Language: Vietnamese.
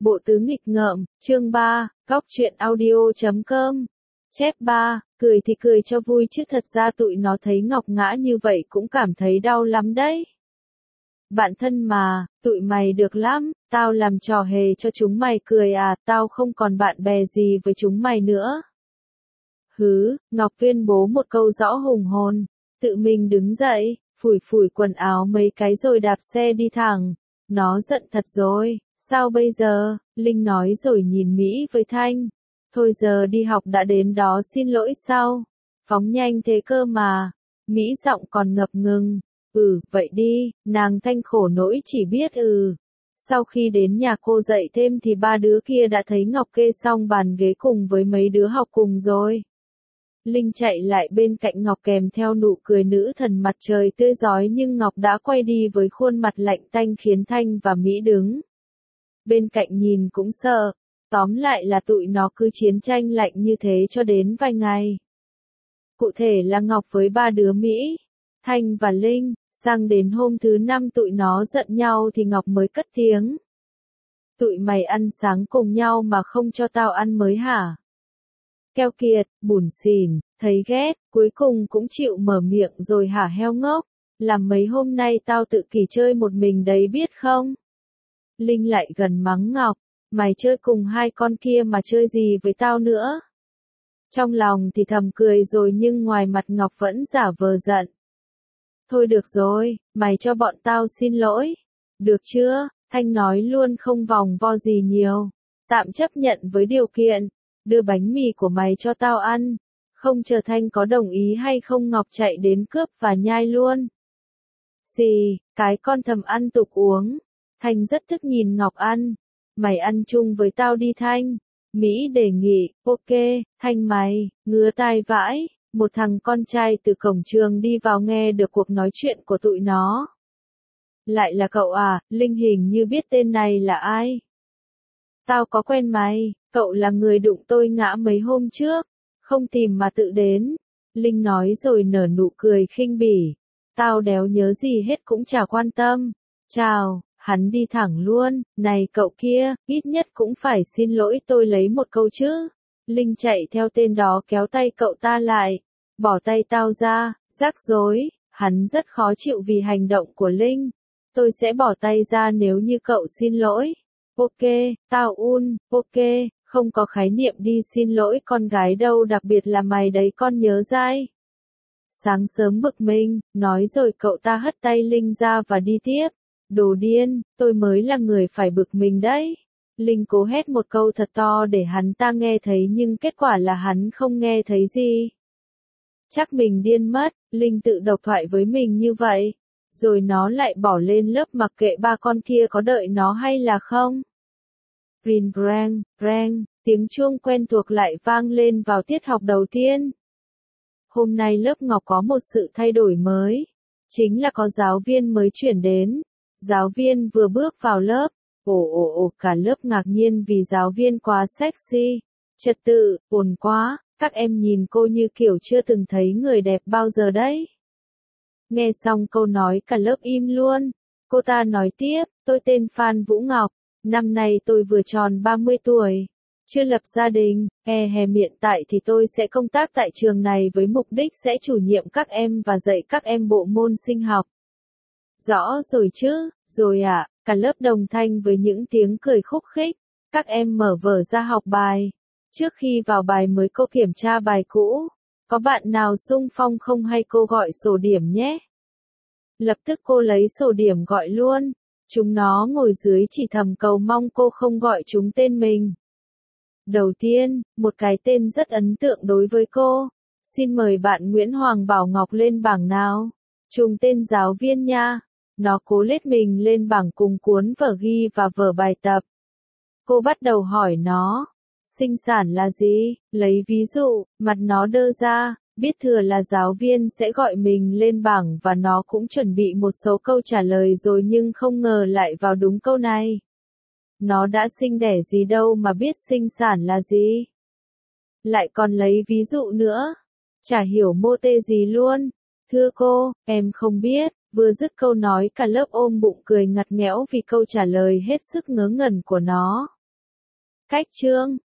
Bộ tứ nghịch ngợm, chương 3, góc truyện audio.com. Chép 3, cười thì cười cho vui chứ thật ra tụi nó thấy Ngọc ngã như vậy cũng cảm thấy đau lắm đấy. Bạn thân mà, tụi mày được lắm, tao làm trò hề cho chúng mày cười à, tao không còn bạn bè gì với chúng mày nữa. Hứ, Ngọc tuyên bố một câu rõ hùng hồn, tự mình đứng dậy, phủi phủi quần áo mấy cái rồi đạp xe đi thẳng. Nó giận thật rồi, sao bây giờ, Linh nói rồi nhìn Mỹ với Thanh. Thôi giờ đi học đã đến đó xin lỗi sao? Phóng nhanh thế cơ mà. Mỹ giọng còn ngập ngừng. Vậy đi, nàng Thanh khổ nỗi chỉ biết Sau khi đến nhà cô dạy thêm thì ba đứa kia đã thấy Ngọc kê xong bàn ghế cùng với mấy đứa học cùng rồi. Linh chạy lại bên cạnh Ngọc kèm theo nụ cười nữ thần mặt trời tươi rói nhưng Ngọc đã quay đi với khuôn mặt lạnh tanh khiến Thanh và Mỹ đứng bên cạnh nhìn cũng sợ. Tóm lại là tụi nó cứ chiến tranh lạnh như thế cho đến vài ngày. Cụ thể là Ngọc với ba đứa Mỹ, Thanh và Linh, sang đến hôm thứ 5 tụi nó giận nhau thì Ngọc mới cất tiếng. Tụi mày ăn sáng cùng nhau mà không cho tao ăn mới hả? Keo kiệt, bủn xỉn, thấy ghét, cuối cùng cũng chịu mở miệng rồi hả heo ngốc, làm mấy hôm nay tao tự kỷ chơi một mình đấy biết không? Linh lại gần mắng Ngọc, mày chơi cùng hai con kia mà chơi gì với tao nữa? Trong lòng thì thầm cười rồi nhưng ngoài mặt Ngọc vẫn giả vờ giận. Thôi được rồi, mày cho bọn tao xin lỗi. Được chưa? Thanh nói luôn không vòng vo gì nhiều. Tạm chấp nhận với điều kiện. Đưa bánh mì của mày cho tao ăn. Không chờ Thanh có đồng ý hay không Ngọc chạy đến cướp và nhai luôn. Xì, cái con thầm ăn tục uống. Thanh rất thích nhìn Ngọc ăn. Mày ăn chung với tao đi Thanh. Mỹ đề nghị, ok, Thanh mày, ngứa tai vãi. Một thằng con trai từ cổng trường đi vào nghe được cuộc nói chuyện của tụi nó. Lại là cậu à, Linh hình như biết tên này là ai. Tao có quen mày, cậu là người đụng tôi ngã mấy hôm trước, không tìm mà tự đến. Linh nói rồi nở nụ cười khinh bỉ. Tao đéo nhớ gì hết cũng chả quan tâm. Chào, hắn đi thẳng luôn, này cậu kia, ít nhất cũng phải xin lỗi tôi lấy một câu chứ. Linh chạy theo tên đó kéo tay cậu ta lại. Bỏ tay tao ra, rắc rối, hắn rất khó chịu vì hành động của Linh. Tôi sẽ bỏ tay ra nếu như cậu xin lỗi. Ok, tao ok, không có khái niệm đi xin lỗi con gái đâu đặc biệt là mày đấy con nhớ dai. Sáng sớm bực mình, nói rồi cậu ta hất tay Linh ra và đi tiếp. Đồ điên, tôi mới là người phải bực mình đấy. Linh cố hét một câu thật to để hắn ta nghe thấy nhưng kết quả là hắn không nghe thấy gì. Chắc mình điên mất, Linh tự độc thoại với mình như vậy. Rồi nó lại bỏ lên lớp mặc kệ ba con kia có đợi nó hay là không. Ring rang, rang, tiếng chuông quen thuộc lại vang lên vào tiết học đầu tiên. Hôm nay lớp Ngọc có một sự thay đổi mới. Chính là có giáo viên mới chuyển đến. Giáo viên vừa bước vào lớp. Cả lớp ngạc nhiên vì giáo viên quá sexy. Trật tự, ổn quá, các em nhìn cô như kiểu chưa từng thấy người đẹp bao giờ đấy. Nghe xong câu nói cả lớp im luôn. Cô ta nói tiếp, tôi tên Phan Vũ Ngọc, năm nay tôi vừa tròn 30 tuổi. Chưa lập gia đình, hiện tại thì tôi sẽ công tác tại trường này với mục đích sẽ chủ nhiệm các em và dạy các em bộ môn sinh học. Rõ rồi chứ, rồi ạ, cả lớp đồng thanh với những tiếng cười khúc khích. Các em mở vở ra học bài. Trước khi vào bài mới cô kiểm tra bài cũ. Có bạn nào xung phong không hay cô gọi sổ điểm nhé? Lập tức cô lấy sổ điểm gọi luôn. Chúng nó ngồi dưới chỉ thầm cầu mong cô không gọi chúng tên mình. Đầu tiên, một cái tên rất ấn tượng đối với cô. Xin mời bạn Nguyễn Hoàng Bảo Ngọc lên bảng nào. Trùng tên giáo viên nha. Nó cố lết mình lên bảng cùng cuốn vở ghi và vở bài tập. Cô bắt đầu hỏi nó. Sinh sản là gì? Lấy ví dụ, mặt nó đơ ra, biết thừa là giáo viên sẽ gọi mình lên bảng và nó cũng chuẩn bị một số câu trả lời rồi nhưng không ngờ lại vào đúng câu này. Nó đã sinh đẻ gì đâu mà biết sinh sản là gì. Lại còn lấy ví dụ nữa. Chả hiểu mô tê gì luôn. Thưa cô, em không biết. Vừa dứt câu nói cả lớp ôm bụng cười ngặt nghẽo vì câu trả lời hết sức ngớ ngẩn của nó. Cách chương